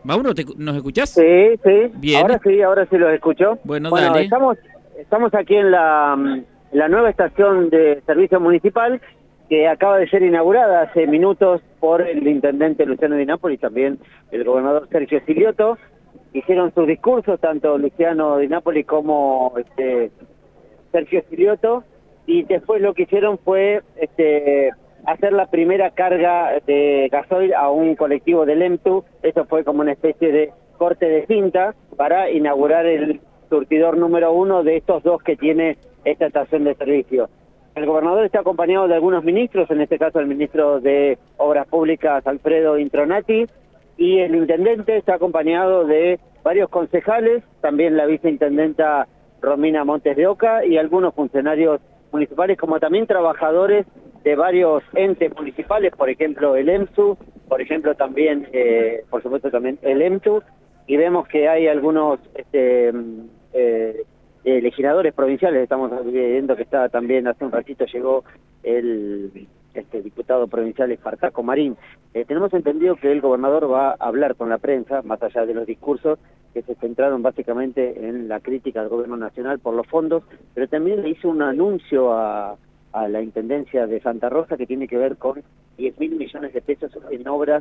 Mauro, ¿nos escuchás? Sí, sí. Bien. Ahora sí los escucho. Bueno, dale. Estamos aquí en la nueva estación de servicio municipal que acaba de ser inaugurada hace minutos por el intendente Luciano Di Napoli y también el gobernador Sergio Silioto. Hicieron sus discursos, tanto Luciano Di Napoli como Sergio Silioto, y después lo que hicieron fue hacer la primera carga de gasoil a un colectivo del EMTU. Eso fue como una especie de corte de cinta para inaugurar el surtidor número 1 de estos dos que tiene esta estación de servicio. El gobernador está acompañado de algunos ministros, en este caso el ministro de Obras Públicas, Alfredo Intronati, y el intendente está acompañado de varios concejales, también la viceintendenta Romina Montes de Oca y algunos funcionarios municipales, como también trabajadores de varios entes municipales, por ejemplo el EMSU, por ejemplo también, por supuesto también el EMTU, y vemos que hay algunos legisladores provinciales. Estamos viendo que está también, hace un ratito llegó el diputado provincial Espartaco Marín. Tenemos entendido que el gobernador va a hablar con la prensa, más allá de los discursos que se centraron básicamente en la crítica al gobierno nacional por los fondos, pero también le hizo un anuncio a la Intendencia de Santa Rosa que tiene que ver con 10.000 millones de pesos en obras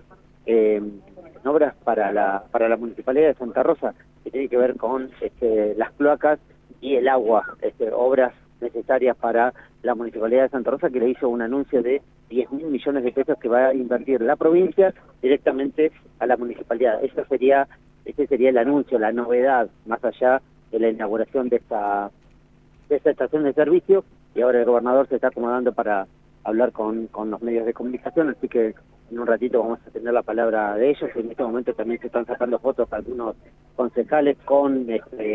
para la Municipalidad de Santa Rosa, que tiene que ver con las cloacas y el agua, obras necesarias para la Municipalidad de Santa Rosa, que le hizo un anuncio de 10.000 millones de pesos que va a invertir la provincia directamente a la municipalidad. Ese sería el anuncio, la novedad, más allá de la inauguración de esta estación de servicio, y ahora el gobernador se está acomodando para hablar con los medios de comunicación, así que en un ratito vamos a tener la palabra de ellos. En este momento también se están sacando fotos algunos concejales con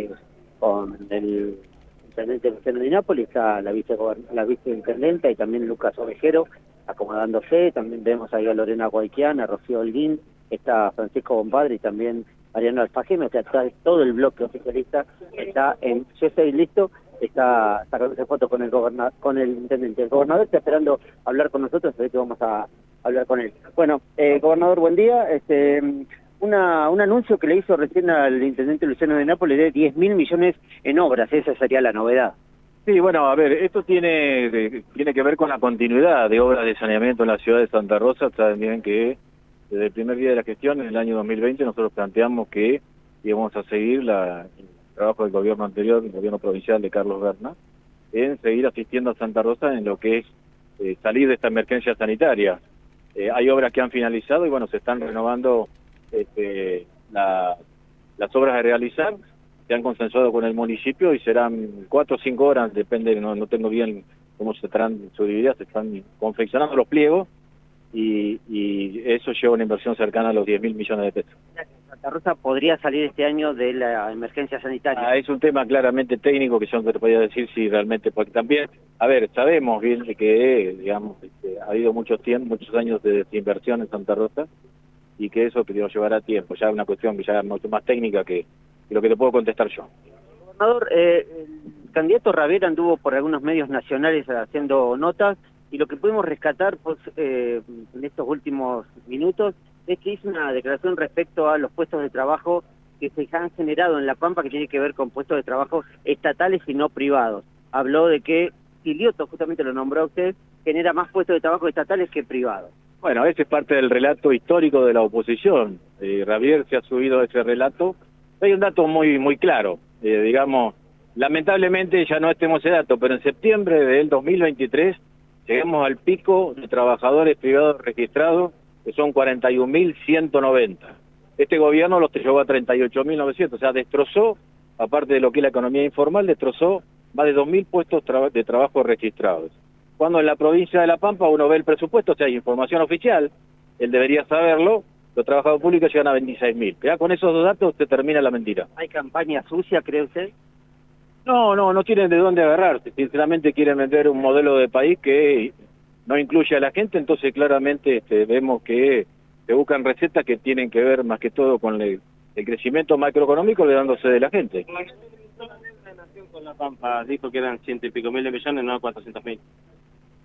el intendente Luciano Di Napoli, está la viceintendenta y también Lucas Ovejero acomodándose. También vemos ahí a Lorena Guayquián, a Rocío Holguín, está Francisco Bompadre y también Mariano Alfajeme. O sea, todo el bloque oficialista está en yo estoy listo, está sacándose fotos con el intendente. El gobernador está esperando hablar con nosotros, así que vamos a hablar con él. Bueno, gobernador, buen día. Un anuncio que le hizo recién al intendente Luciano Di Napoli de 10.000 millones en obras, esa sería la novedad. Sí, bueno, a ver, esto tiene que ver con la continuidad de obras de saneamiento en la ciudad de Santa Rosa. Saben bien que desde el primer día de la gestión, en el año 2020, nosotros planteamos que íbamos a seguir el trabajo del gobierno anterior, el gobierno provincial de Carlos Berna, en seguir asistiendo a Santa Rosa en lo que es salir de esta emergencia sanitaria. Hay obras que han finalizado y bueno, se están renovando las obras a realizar. Se han consensuado con el municipio y serán 4 o 5 horas, depende, no tengo bien cómo se estarán subdivididas, se están confeccionando los pliegos y eso lleva una inversión cercana a los 10.000 millones de pesos. Santa Rosa podría salir este año de la emergencia sanitaria. Es un tema claramente técnico que yo no te podía decir si realmente, porque también, a ver, sabemos bien que, digamos, ha habido muchos años de desinversión en Santa Rosa y que eso llevará tiempo, ya es una cuestión que ya es mucho más técnica que lo que te puedo contestar yo. Gobernador, el candidato Ravier anduvo por algunos medios nacionales haciendo notas, y lo que pudimos rescatar pues, en estos últimos minutos es que hizo una declaración respecto a los puestos de trabajo que se han generado en La Pampa, que tiene que ver con puestos de trabajo estatales y no privados. Habló de que Silioto, justamente lo nombró a usted, genera más puestos de trabajo estatales que privados. Bueno, ese es parte del relato histórico de la oposición. Ravier se ha subido a ese relato. Hay un dato muy claro, digamos, lamentablemente ya no tenemos ese dato, pero en septiembre del 2023 llegamos al pico de trabajadores privados registrados, que son 41.190. Este gobierno los llevó a 38.900, o sea, destrozó, aparte de lo que es la economía informal, destrozó más de 2.000 puestos de trabajo registrados. Cuando en la provincia de La Pampa uno ve el presupuesto, o sea, hay información oficial, él debería saberlo, los trabajadores públicos llegan a 26.000. Ya con esos dos datos se termina la mentira. ¿Hay campaña sucia, cree usted? No tienen de dónde agarrarse. Sinceramente quieren vender un modelo de país que no incluye a la gente, entonces claramente vemos que se buscan recetas que tienen que ver más que todo con el crecimiento macroeconómico olvidándose de la gente. Con La Pampa dijo que eran 100 y pico mil de millones, no 400.000.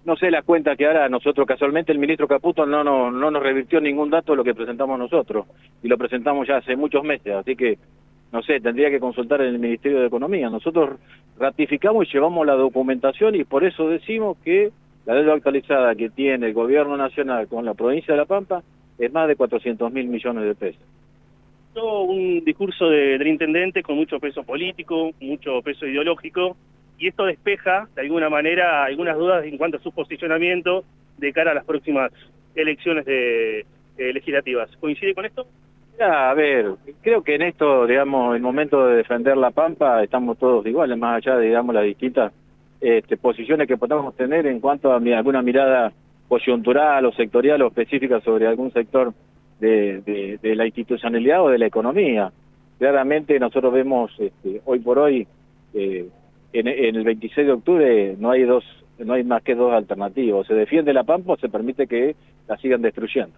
no sé la cuenta que hará. Nosotros casualmente el ministro Caputo no nos revirtió ningún dato de lo que presentamos nosotros, y lo presentamos ya hace muchos meses, así que no sé, tendría que consultar en el Ministerio de Economía. Nosotros ratificamos y llevamos la documentación, y por eso decimos que la deuda actualizada que tiene el gobierno nacional con la provincia de La Pampa es más de 400.000 millones de pesos. Un discurso del intendente con mucho peso político, mucho peso ideológico, y esto despeja de alguna manera algunas dudas en cuanto a su posicionamiento de cara a las próximas elecciones legislativas. ¿Coincide con esto? Ya, a ver, creo que en esto, digamos, el momento de defender La Pampa, estamos todos iguales, más allá de, digamos, las distintas posiciones que podamos tener en cuanto a alguna mirada coyuntural o sectorial o específica sobre algún sector de la institucionalidad o de la economía. Claramente nosotros vemos hoy por hoy, en el 26 de octubre no hay más que dos alternativas: o se defiende La Pampa o se permite que la sigan destruyendo.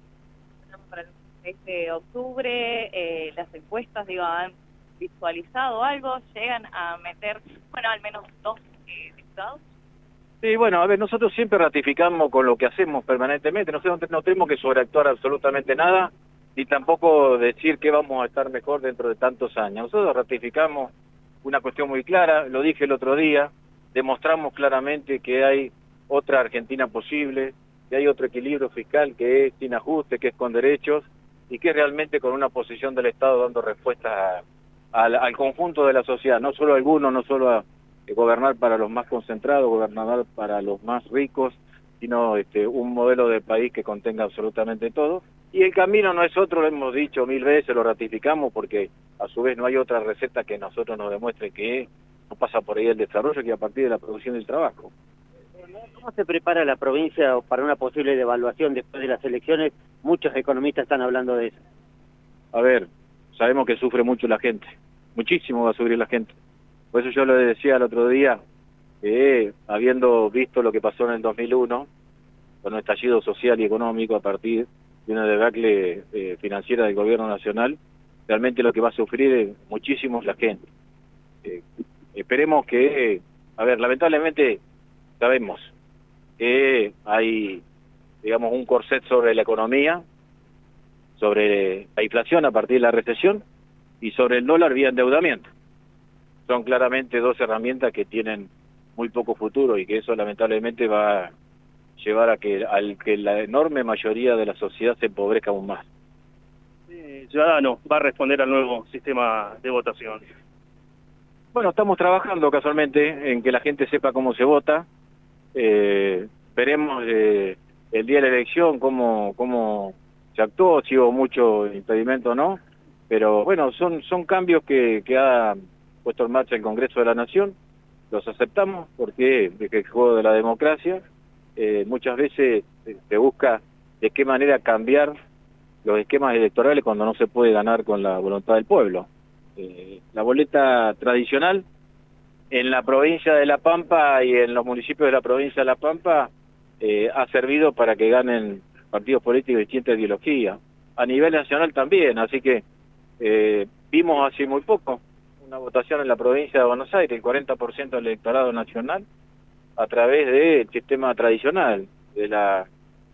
Para el 6 de octubre, las encuestas, digo, han visualizado algo, llegan a meter, bueno, al menos 2 diputados. Sí, bueno, a ver, nosotros siempre ratificamos con lo que hacemos permanentemente. Nosotros no tenemos que sobreactuar absolutamente nada, ni tampoco decir que vamos a estar mejor dentro de tantos años. Nosotros ratificamos una cuestión muy clara, lo dije el otro día, demostramos claramente que hay otra Argentina posible, que hay otro equilibrio fiscal que es sin ajuste, que es con derechos, y que es realmente con una posición del Estado dando respuesta al conjunto de la sociedad, no solo a algunos, no solo a gobernar para los más concentrados, gobernar para los más ricos, sino un modelo de país que contenga absolutamente todo. Y el camino no es otro, lo hemos dicho 1000 veces, lo ratificamos, porque a su vez no hay otra receta que nosotros nos demuestre que no pasa por ahí el desarrollo, que a partir de la producción del trabajo. ¿Cómo se prepara la provincia para una posible devaluación después de las elecciones? Muchos economistas están hablando de eso. A ver, sabemos que sufre mucho la gente, muchísimo va a sufrir la gente. Por eso yo le decía el otro día, habiendo visto lo que pasó en el 2001, con un estallido social y económico a partir de una debacle financiera del gobierno nacional, realmente lo que va a sufrir muchísimo la gente. Esperemos que, a ver, lamentablemente sabemos que hay, digamos, un corset sobre la economía, sobre la inflación a partir de la recesión y sobre el dólar vía endeudamiento. Son claramente dos herramientas que tienen muy poco futuro, y que eso lamentablemente va a llevar a que la enorme mayoría de la sociedad se empobrezca aún más. Ciudadano va a responder al nuevo sistema de votación. Bueno, estamos trabajando casualmente en que la gente sepa cómo se vota. Veremos el día de la elección cómo se actuó, si hubo mucho impedimento o no, pero bueno, son cambios que ha puesto en marcha el Congreso de la Nación. Los aceptamos porque es el juego de la democracia. Muchas veces se busca de qué manera cambiar los esquemas electorales cuando no se puede ganar con la voluntad del pueblo. La boleta tradicional en la provincia de La Pampa y en los municipios de la provincia de La Pampa ha servido para que ganen partidos políticos de distintas ideologías. A nivel nacional también, así que vimos hace muy poco una votación en la provincia de Buenos Aires, el 40% del electorado nacional, a través del sistema tradicional, de la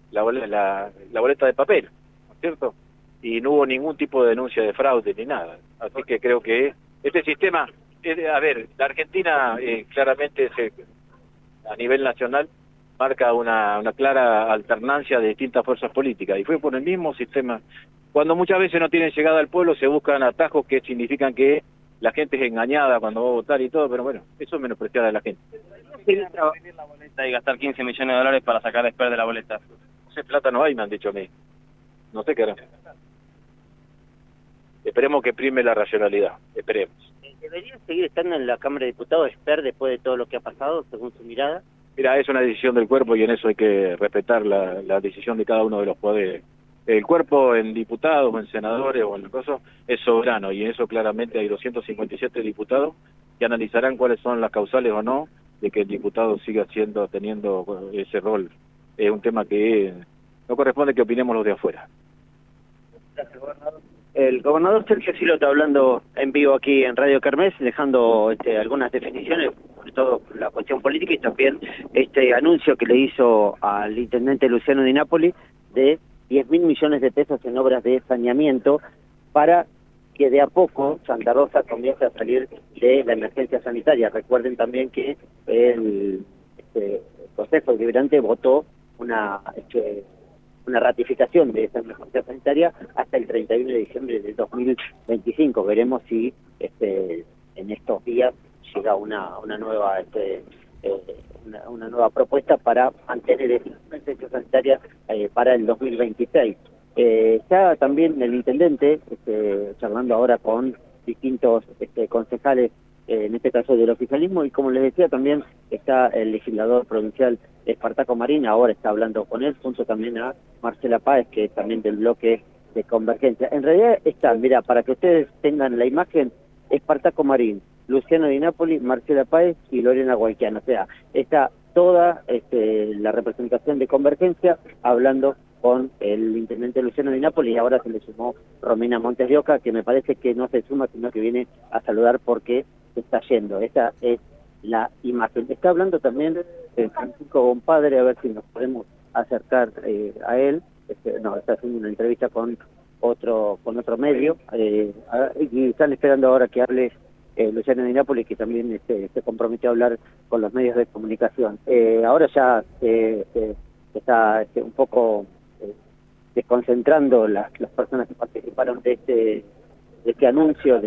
boleta de papel, ¿no es cierto? Y no hubo ningún tipo de denuncia de fraude ni nada. Así que creo que este sistema, a ver, la Argentina claramente a nivel nacional marca una clara alternancia de distintas fuerzas políticas, y fue por el mismo sistema. Cuando muchas veces no tienen llegada al pueblo, se buscan atajos que significan que la gente es engañada cuando va a votar y todo, pero bueno, eso es menospreciar a la gente. La boleta y gastar 15 millones de dólares para sacar a Esper de la boleta. No sé, plata no hay, me han dicho a mí. No sé qué harán. Esperemos que prime la racionalidad, esperemos. ¿Debería seguir estando en la Cámara de Diputados Esper después de todo lo que ha pasado, según su mirada? Mira, es una decisión del cuerpo y en eso hay que respetar la decisión de cada uno de los poderes. El cuerpo en diputados o en senadores o en cosas es soberano, y en eso claramente hay 257 diputados que analizarán cuáles son las causales o no de que el diputado siga teniendo ese rol. Es un tema que no corresponde que opinemos los de afuera. Gracias, gobernador. El gobernador Sergio Siló está hablando en vivo aquí en Radio Kermés, dejando algunas definiciones. sobre todo la cuestión política y también este anuncio que le hizo al intendente Luciano Di Napoli de 10.000 millones de pesos en obras de saneamiento para que de a poco Santa Rosa comience a salir de la emergencia sanitaria. Recuerden también que el Consejo Deliberante votó una ratificación de esa emergencia sanitaria hasta el 31 de diciembre de 2025. Veremos si en estos días llega una nueva una nueva propuesta para mantener esa emergencia sanitaria para el 2026. Está también el intendente charlando ahora con distintos concejales, en este caso del oficialismo, y como les decía también está el legislador provincial Espartaco Marín, ahora está hablando con él, junto también a Marcela Páez, que es también del bloque de Convergencia. En realidad están, mira, para que ustedes tengan la imagen, Espartaco Marín, Luciano Di Napoli, Marcela Páez y Lorena Guayquiano. O sea, está toda la representación de Convergencia hablando con el intendente Luciano Di Napoli, y ahora se le sumó Romina Montes de Oca, que me parece que no se suma, sino que viene a saludar porque se está yendo. Esa es la imagen. Está hablando también Francisco Compadre, a ver si nos podemos acercar a él. No, está haciendo una entrevista con otro medio, y están esperando ahora que hable Luciano Di Napoli, que también se comprometió a hablar con los medios de comunicación. Ahora ya está un poco desconcentrando las personas que participaron de este anuncio, de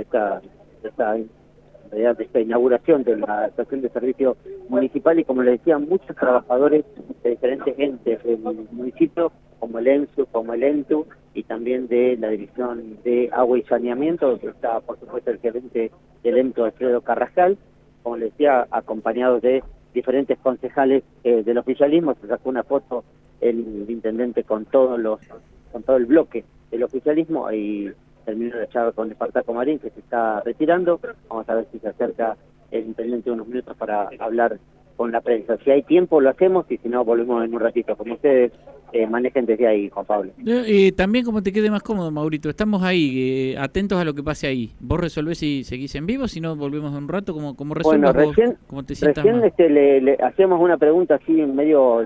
esta inauguración de la estación de servicio municipal, y como les decía, muchos trabajadores de diferentes entes del municipio, como el ENSU, como el ENTU, y también de la División de Agua y Saneamiento, que está por supuesto el gerente del ENTU, Alfredo Carrascal, como les decía, acompañados de diferentes concejales del oficialismo. Se sacó una foto el intendente con todo el bloque del oficialismo, y terminó la charla con Espartaco Marín, que se está retirando. Vamos a ver si se acerca el intendente unos minutos para hablar con la prensa. Si hay tiempo lo hacemos, y si no volvemos en un ratito, como ustedes manejen desde ahí, Juan Pablo. También como te quede más cómodo, Maurito, estamos ahí, atentos a lo que pase ahí. Vos resolvés si seguís en vivo, si no volvemos en un rato, como resuelvas vos, como te sientas más. Le hacemos una pregunta así en medio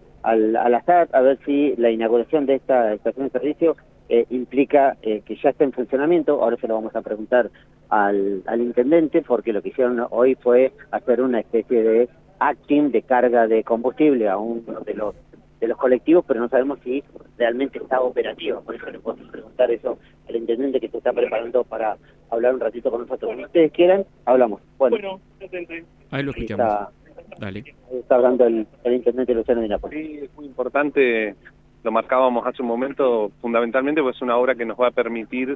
al azar, a ver si la inauguración de esta estación de servicio implica que ya está en funcionamiento. Ahora se lo vamos a preguntar al intendente, porque lo que hicieron hoy fue hacer una especie de acting de carga de combustible a uno de los colectivos, pero no sabemos si realmente está operativo. Por eso le podemos preguntar eso al intendente, que se está preparando para hablar un ratito con nosotros. Si ustedes quieran, hablamos. Bueno, ahí lo escuchamos. Dale. Está hablando el intendente Luciano Di Napoli. Sí, es muy importante, lo marcábamos hace un momento, fundamentalmente pues es una obra que nos va a permitir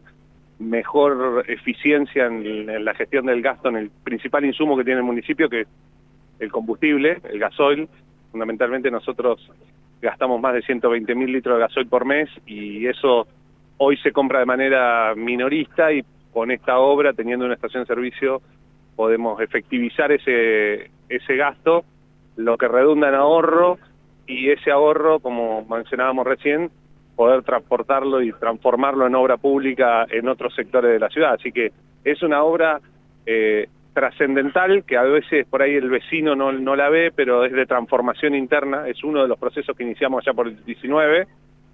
mejor eficiencia en la gestión del gasto en el principal insumo que tiene el municipio, que es el combustible, el gasoil. Fundamentalmente nosotros gastamos más de 120.000 litros de gasoil por mes, y eso hoy se compra de manera minorista, y con esta obra, teniendo una estación de servicio, podemos efectivizar ese gasto, lo que redunda en ahorro, y ese ahorro, como mencionábamos recién, poder transportarlo y transformarlo en obra pública en otros sectores de la ciudad. Así que es una obra trascendental, que a veces por ahí el vecino no la ve, pero es de transformación interna. Es uno de los procesos que iniciamos allá por el 19,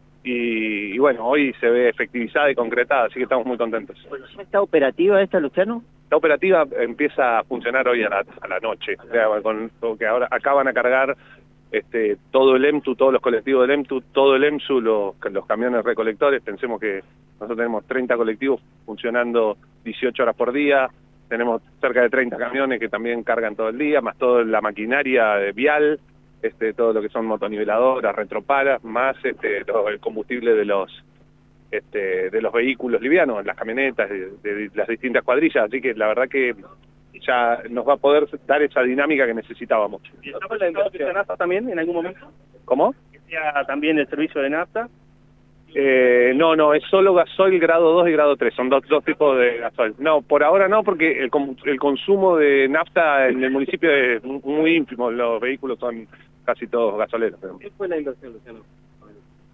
y bueno, hoy se ve efectivizada y concretada, así que estamos muy contentos. ¿Está operativa esta, Luciano? La operativa empieza a funcionar hoy a la noche, que ahora acaban a cargar todo el EMTU, todos los colectivos del EMTU, todo el EMSU, los camiones recolectores. Pensemos que nosotros tenemos 30 colectivos funcionando 18 horas por día, tenemos cerca de 30 camiones que también cargan todo el día, más toda la maquinaria vial, todo lo que son motoniveladoras, retropalas, más el combustible de los vehículos livianos, las camionetas, de las distintas cuadrillas. Así que la verdad que ya nos va a poder dar esa dinámica que necesitábamos. ¿Y está la industria de nafta también en algún momento? ¿Cómo? ¿Que sea también el servicio de nafta? No, es solo gasoil grado 2 y grado 3, son dos tipos de gasoil. No, por ahora no, porque el consumo de nafta en el municipio es muy ínfimo, los vehículos son casi todos gasoleros. ¿Qué fue la inversión, Luciano?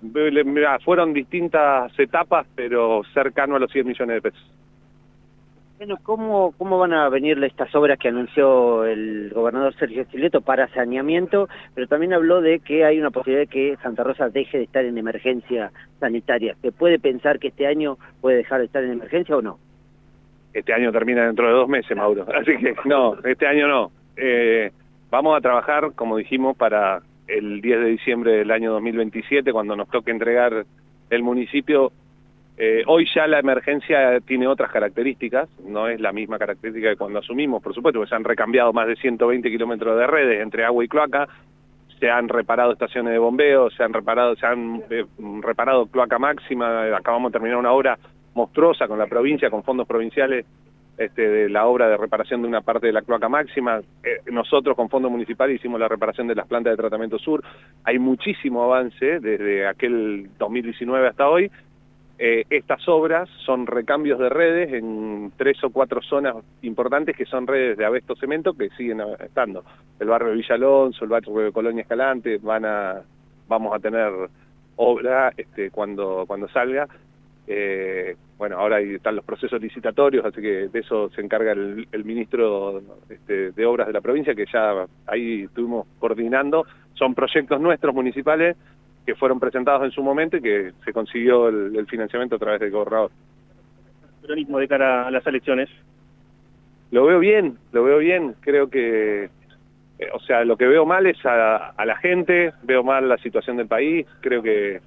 Mirá, fueron distintas etapas, pero cercano a los 100 millones de pesos. Bueno, ¿cómo van a venir estas obras que anunció el gobernador Sergio Silioto para saneamiento? Pero también habló de que hay una posibilidad de que Santa Rosa deje de estar en emergencia sanitaria. ¿Se puede pensar que este año puede dejar de estar en emergencia o no? Este año termina dentro de 2 meses, Mauro. Así que no, este año no. Vamos a trabajar, como dijimos, para el 10 de diciembre del año 2027, cuando nos toque entregar el municipio. Hoy ya la emergencia tiene otras características, no es la misma característica que cuando asumimos, por supuesto, porque se han recambiado más de 120 kilómetros de redes entre agua y cloaca, se han reparado estaciones de bombeo, se han reparado cloaca máxima, acabamos de terminar una obra monstruosa con la provincia, con fondos provinciales, de la obra de reparación de una parte de la cloaca máxima. Nosotros con fondos municipales hicimos la reparación de las plantas de tratamiento sur. Hay muchísimo avance desde aquel 2019 hasta hoy. Estas obras son recambios de redes en 3 o 4 zonas importantes que son redes de Abesto Cemento que siguen estando. El barrio de Villa Alonso, el barrio de Colonia Escalante, vamos a tener obra cuando salga. Bueno, ahora están los procesos licitatorios, así que de eso se encarga el ministro de Obras de la provincia, que ya ahí estuvimos coordinando. Son proyectos nuestros municipales que fueron presentados en su momento y que se consiguió el financiamiento a través del gobernador. Peronismo de cara a las elecciones. Lo veo bien, creo que, o sea, lo que veo mal es a la gente, veo mal la situación del país, creo que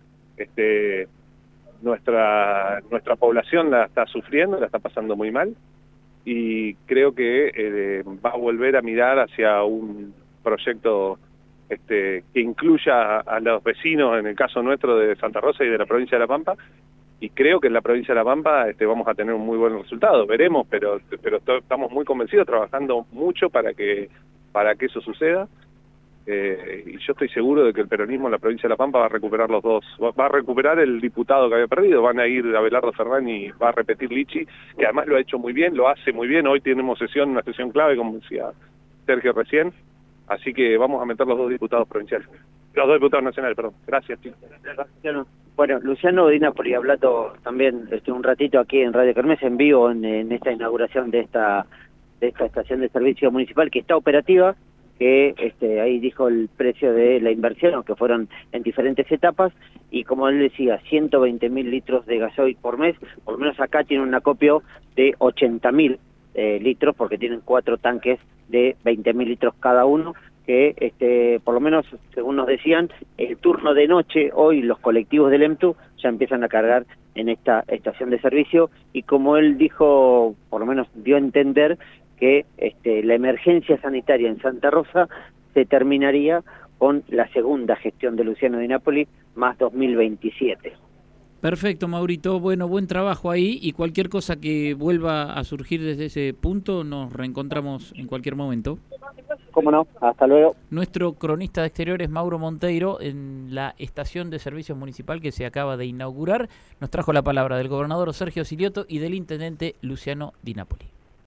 nuestra población la está sufriendo, la está pasando muy mal, y creo que va a volver a mirar hacia un proyecto que incluya a los vecinos, en el caso nuestro de Santa Rosa y de la provincia de La Pampa, y creo que en la provincia de La Pampa vamos a tener un muy buen resultado, veremos, pero estamos muy convencidos, trabajando mucho para que eso suceda, y yo estoy seguro de que el peronismo en la provincia de La Pampa va a recuperar los dos, va a recuperar el diputado que había perdido, van a ir Abelardo Ferrán y va a repetir Lichi, que además lo ha hecho muy bien, lo hace muy bien. Hoy tenemos una sesión clave, como decía Sergio recién. Así que vamos a meter los 2 diputados provinciales. Los 2 diputados nacionales, perdón. Gracias, chicos. Bueno, Luciano Di Napoli, hablando también un ratito aquí en Radio Kermés, en vivo en esta inauguración de esta estación de servicio municipal que está operativa, que ahí dijo el precio de la inversión, aunque fueron en diferentes etapas, y como él decía, 120.000 litros de gasoil por mes. Por lo menos acá tiene un acopio de 80.000 litros, porque tienen 4 tanques de 20.000 litros cada uno, que por lo menos, según nos decían, el turno de noche, hoy los colectivos del EMTU ya empiezan a cargar en esta estación de servicio, y como él dijo, por lo menos dio a entender que la emergencia sanitaria en Santa Rosa se terminaría con la segunda gestión de Luciano Di Napoli, más 2027. Perfecto, Maurito. Bueno, buen trabajo ahí, y cualquier cosa que vuelva a surgir desde ese punto, nos reencontramos en cualquier momento. ¿Cómo no? Hasta luego. Nuestro cronista de exteriores, Mauro Monteiro, en la estación de servicios municipal que se acaba de inaugurar, nos trajo la palabra del gobernador Sergio Silioto y del intendente Luciano Di Napoli.